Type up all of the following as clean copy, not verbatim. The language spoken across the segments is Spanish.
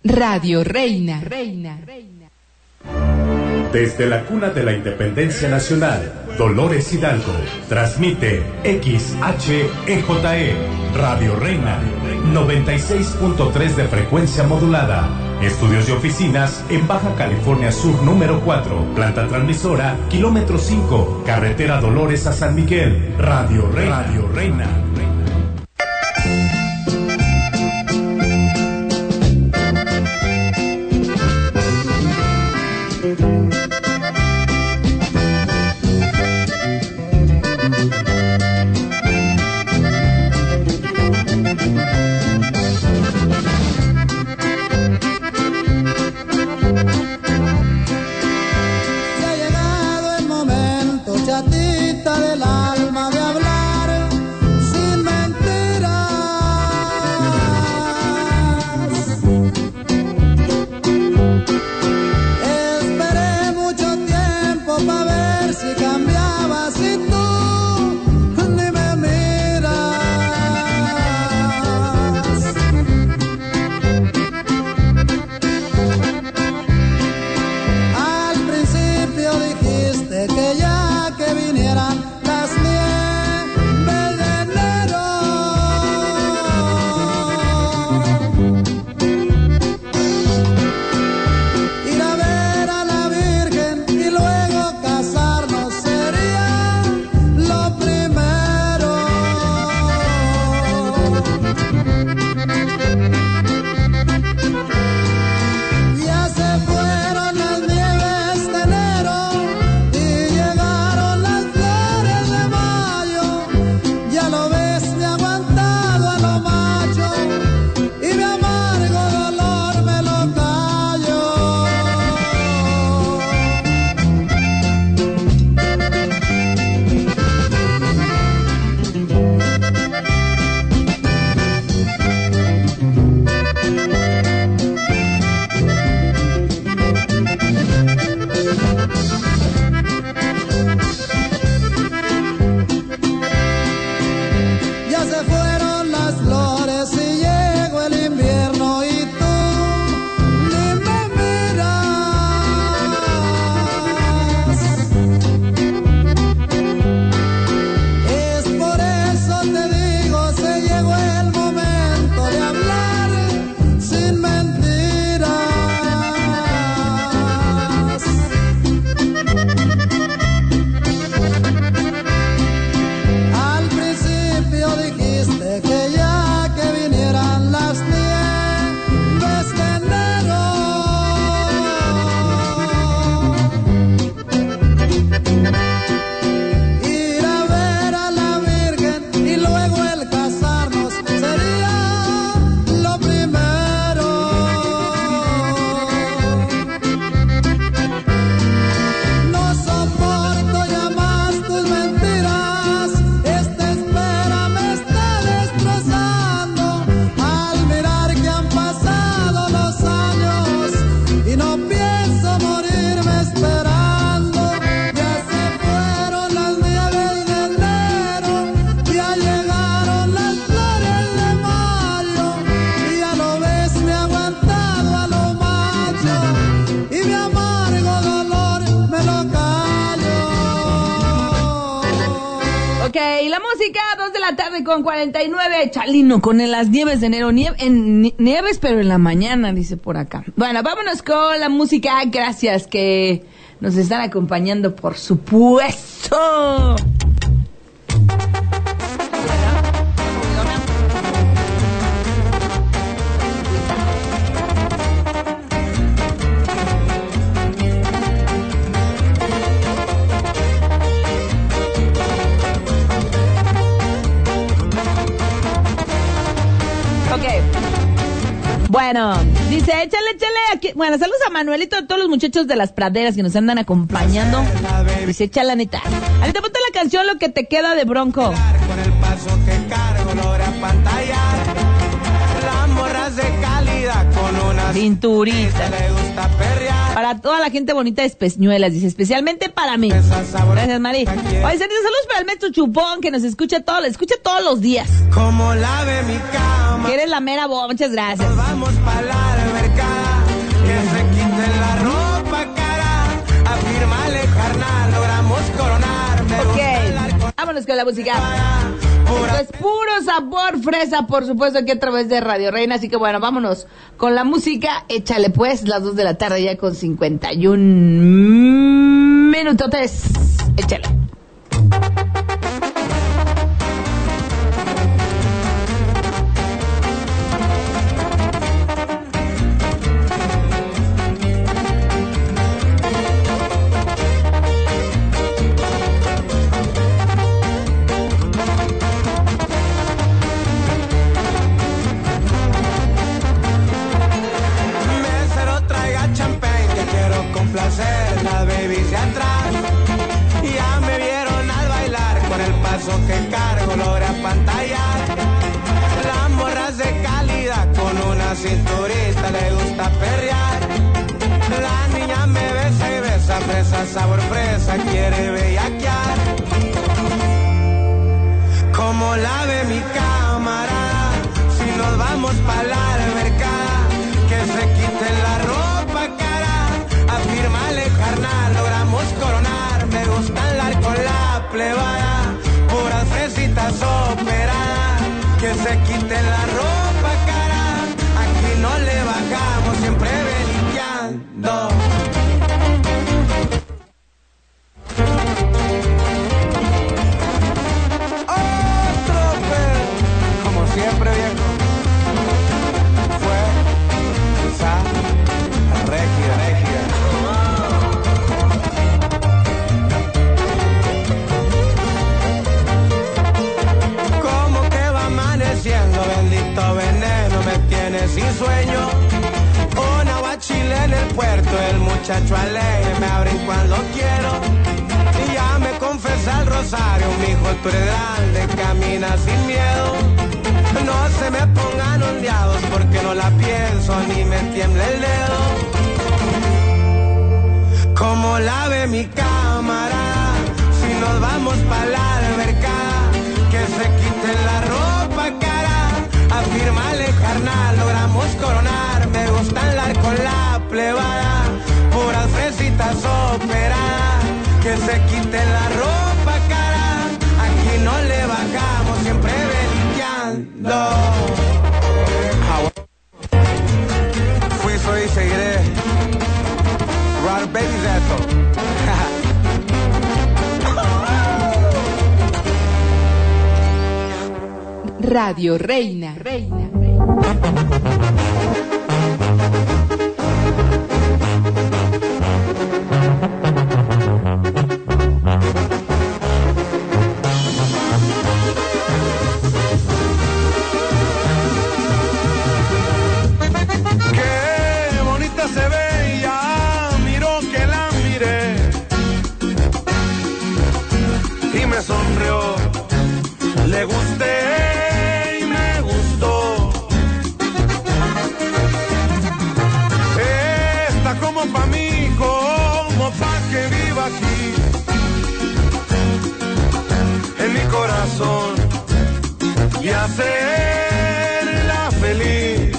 Radio Reina. Desde la cuna de la Independencia Nacional, Dolores Hidalgo, transmite XHEJE, Radio Reina, 96.3 de frecuencia modulada. Estudios y oficinas en Baja California Sur número 4, planta transmisora, kilómetro 5, carretera Dolores a San Miguel, Radio Reina. Radio Reina. Con 49, Chalino, con las nieves de enero, nieves pero en la mañana, dice por acá. Bueno, vámonos con la música, gracias que nos están acompañando, por supuesto. Bueno, dice, échale aquí. Bueno, saludos a Manuelito, a todos los muchachos de las praderas que nos andan acompañando. Dice, échale, Anita. Anita, ponte la canción Lo que te queda de Bronco. Con el paso que cargo logra pantallar. Las morras de calidad con una cinturita. Le gusta perrear. Para toda la gente bonita de Espeñuelas, dice, especialmente para mí. Gracias, Mari. Oye, saludos para el maestro Chupón, que nos escucha todos los días. Como la de mi cama. Que eres la mera boba, muchas gracias. Vamos para la mercado. la música. Pues puro sabor fresa, por supuesto, que a través de Radio Reina. Así que bueno, vámonos con la música. Échale pues, las 2 de la tarde ya con 51 minutotes. Échale. Las babies de atrás ya me vieron al bailar con el paso que cargo logra pantallar. Las morras de calidad con una cinturita le gusta perrear. La niña me besa y besa, fresa, sabor fresa, quiere bellaquear. Como la ve mi camarada, si nos vamos pa' la albercada, que se quiten la ropa cara. Afírmale carnal, logramos coronar. Me gusta andar con la plebada, puras fresitas operadas. Que se quiten la ropa cara, aquí no le bajamos, siempre belicando. Otro pedo, como siempre viejo. Fue esa regia. Bendito veneno me tiene sin sueño. Una guachile en el puerto, el muchacho alegre me abren cuando quiero. Y ya me confesa el rosario, mijo, tú eres grande, camina sin miedo. No se me pongan ondeados porque no la pienso ni me tiembla el dedo. Como la ve mi camarada, si nos vamos pa' la albercada, que se quiten la ropa cara. Afírmale carnal, logramos coronar. Me gusta andar con la plebada, puras fresitas operadas. Que se quiten la ropa cara, aquí no le bajamos, siempre belicando. Fui, soy y seguiré. Rod Baby Zeto. Radio Reina. Qué bonita se ve, ya miró que la miré y me sonrió, le gusté. Pa' mí, como pa' que viva aquí, en mi corazón, y hacerla feliz.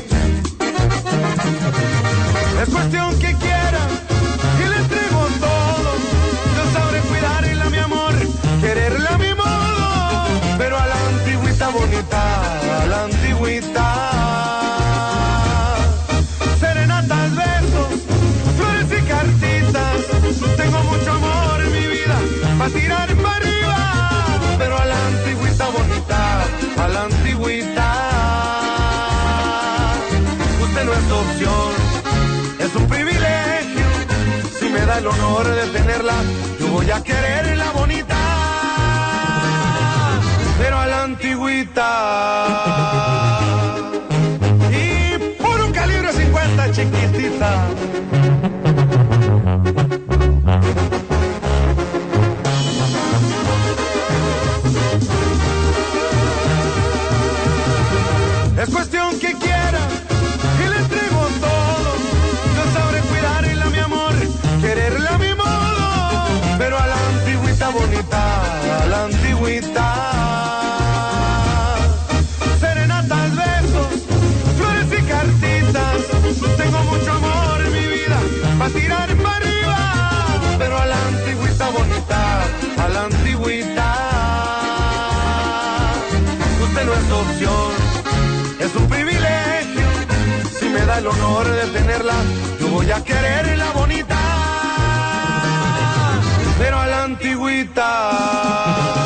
Es cuestión que quiera y le entrego todo. Yo sabré cuidarla, mi amor, quererla a mi modo, pero a la antigüita bonita, a la antigüita. Serenatas, besos, cartitas, tengo mucho amor en mi vida, pa' tirar para arriba, pero a la antigüita bonita, a la antigüita. Usted no es opción, es un privilegio, si me da el honor de tenerla, yo voy a quererla bonita, pero a la antigüita. Y por un calibre 50 chiquitita. Es cuestión que quiera y le entrego todo. Yo sabré cuidarla, mi amor, quererla a mi modo, pero a la antigüita bonita, a la antigüita. Serenatas, besos, flores y cartitas, tengo mucho amor en mi vida, da el honor de tenerla, yo voy a quererla bonita, pero a la antigüita.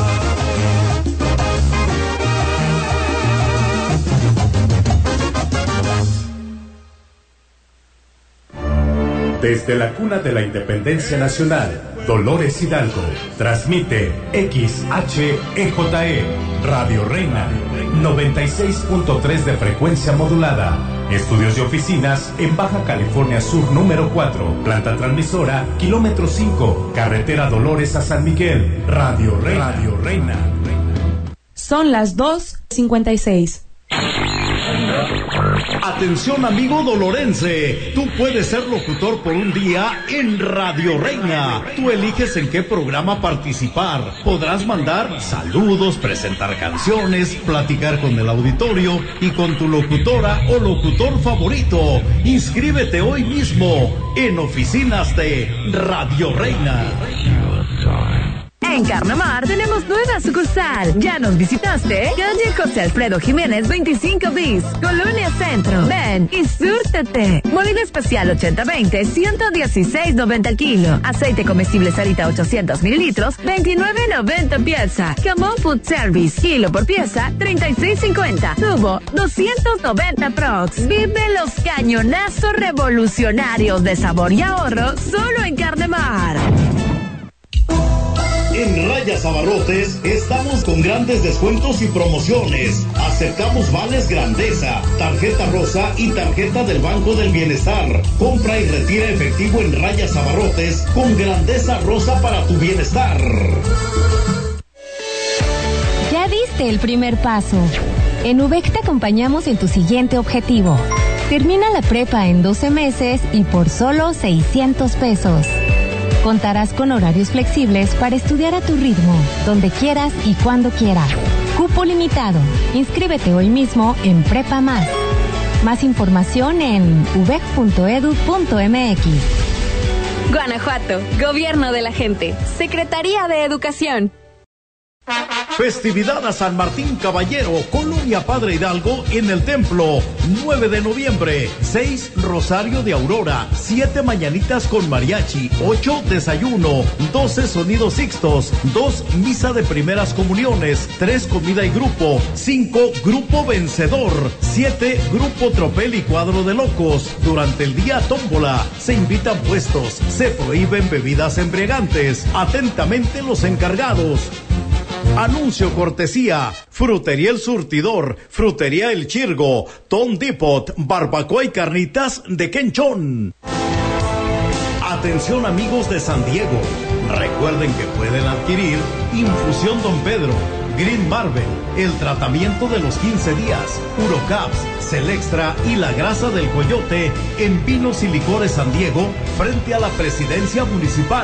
Desde la cuna de la independencia nacional, Dolores Hidalgo, transmite XHEJE, Radio Reina, 96.3 de frecuencia modulada. Estudios y oficinas en Baja California Sur número 4, planta transmisora, kilómetro 5, carretera Dolores a San Miguel, Radio Reina. Radio Reina. Son las 2:56. Atención amigo dolorense, tú puedes ser locutor por un día en Radio Reina. Tú eliges en qué programa participar. Podrás mandar saludos, presentar canciones, platicar con el auditorio y con tu locutora o locutor favorito. Inscríbete hoy mismo en oficinas de Radio Reina. En Carnamar tenemos nueva sucursal. ¿Ya nos visitaste? Calle José Alfredo Jiménez 25 bis, Colonia Centro. Ven y súrtete. Molino especial 80-20, 116.90 el kilo. Aceite comestible Sarita 800 mililitros, 29.90 pieza. Camón Food Service, kilo por pieza, 36.50. Tubo, 290 prox. Vive los cañonazos revolucionarios de sabor y ahorro solo en Carnamar. En Rayas Abarrotes estamos con grandes descuentos y promociones. Aceptamos vales Grandeza, tarjeta rosa y tarjeta del Banco del Bienestar. Compra y retira efectivo en Rayas Abarrotes con Grandeza rosa para tu bienestar. Ya diste el primer paso. En UVEC te acompañamos en tu siguiente objetivo. Termina la prepa en 12 meses y por solo 600 pesos. Contarás con horarios flexibles para estudiar a tu ritmo, donde quieras y cuando quieras. Cupo limitado. Inscríbete hoy mismo en Prepa Más. Más información en uvec.edu.mx. Guanajuato, Gobierno de la Gente, Secretaría de Educación. Festividad a San Martín Caballero, Colonia Padre Hidalgo en el Templo, 9 de noviembre, 6 Rosario de Aurora, 7 mañanitas con mariachi, 8 desayuno, 12 sonidos sixtos, 2 misa de primeras comuniones, 3 comida y grupo, 5 grupo vencedor, 7 grupo tropel y cuadro de locos. Durante el día tómbola, se invitan puestos, se prohíben bebidas embriagantes. Atentamente los encargados. Anuncio cortesía, Frutería El Surtidor, Frutería El Chirgo, Tom Depot, Barbacoa y Carnitas de Quenchón. Atención amigos de San Diego, recuerden que pueden adquirir Infusión Don Pedro, Green Marvel, el tratamiento de los 15 días, Urocaps, Celextra y la grasa del coyote en Vinos y Licores San Diego, frente a la Presidencia Municipal.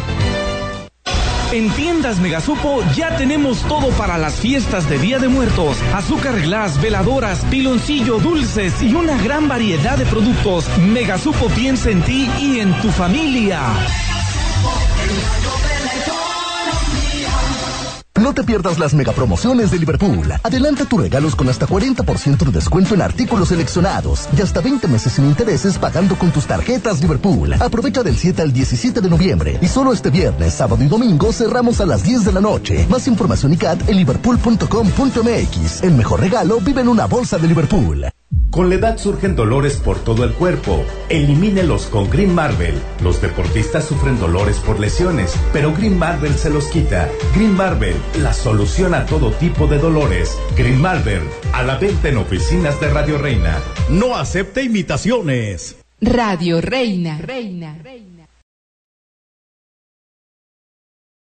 En Tiendas Megasupo ya tenemos todo para las fiestas de Día de Muertos. Azúcar glass, veladoras, piloncillo, dulces y una gran variedad de productos. Megasupo piensa en ti y en tu familia. No te pierdas las megapromociones de Liverpool. Adelanta tus regalos con hasta 40% de descuento en artículos seleccionados y hasta 20 meses sin intereses pagando con tus tarjetas Liverpool. Aprovecha del 7 al 17 de noviembre y solo este viernes, sábado y domingo cerramos a las 10 de la noche. Más información y CAT en liverpool.com.mx. El mejor regalo vive en una bolsa de Liverpool. Con la edad surgen dolores por todo el cuerpo. Elimínelos con Green Marvel. Los deportistas sufren dolores por lesiones, pero Green Marvel se los quita. Green Marvel, la solución a todo tipo de dolores. Green Marvel, a la venta en oficinas de Radio Reina. No acepte imitaciones. Radio Reina.